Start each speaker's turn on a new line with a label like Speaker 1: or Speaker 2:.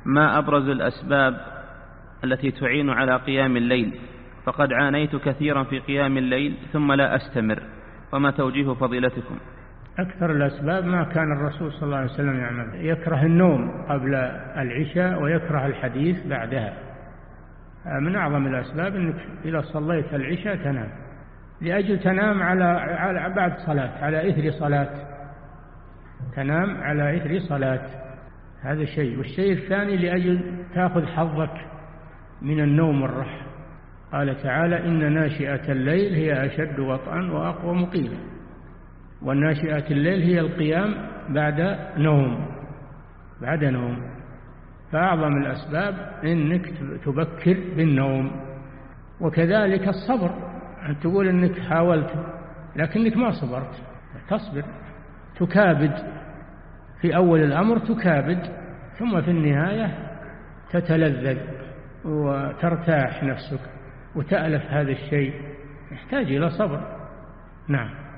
Speaker 1: ما أبرز الأسباب التي تعين على قيام الليل؟ فقد عانيت كثيرا في قيام الليل ثم لا أستمر، وما توجيه فضيلتكم؟
Speaker 2: أكثر الأسباب ما كان الرسول صلى الله عليه وسلم يعمل، يكره النوم قبل العشاء ويكره الحديث بعدها. من أعظم الأسباب أنك إذا صليت العشاء تنام، لأجل تنام على بعد صلاة، على إثر صلاة، تنام على إثر صلاة، هذا شيء. والشيء الثاني لأجل تأخذ حظك من النوم والراحة. قال تعالى: إن ناشئة الليل هي أشد وطئا وأقوم قيلا. والناشئة الليل هي القيام بعد نوم، فأعظم الأسباب إنك تبكر بالنوم. وكذلك الصبر، أن تقول إنك حاولت لكنك ما صبرت، تصبر، تكابد في أول الأمر، تكابد، ثم في النهاية تتلذذ وترتاح نفسك وتألف هذا الشيء، يحتاج إلى صبر. نعم.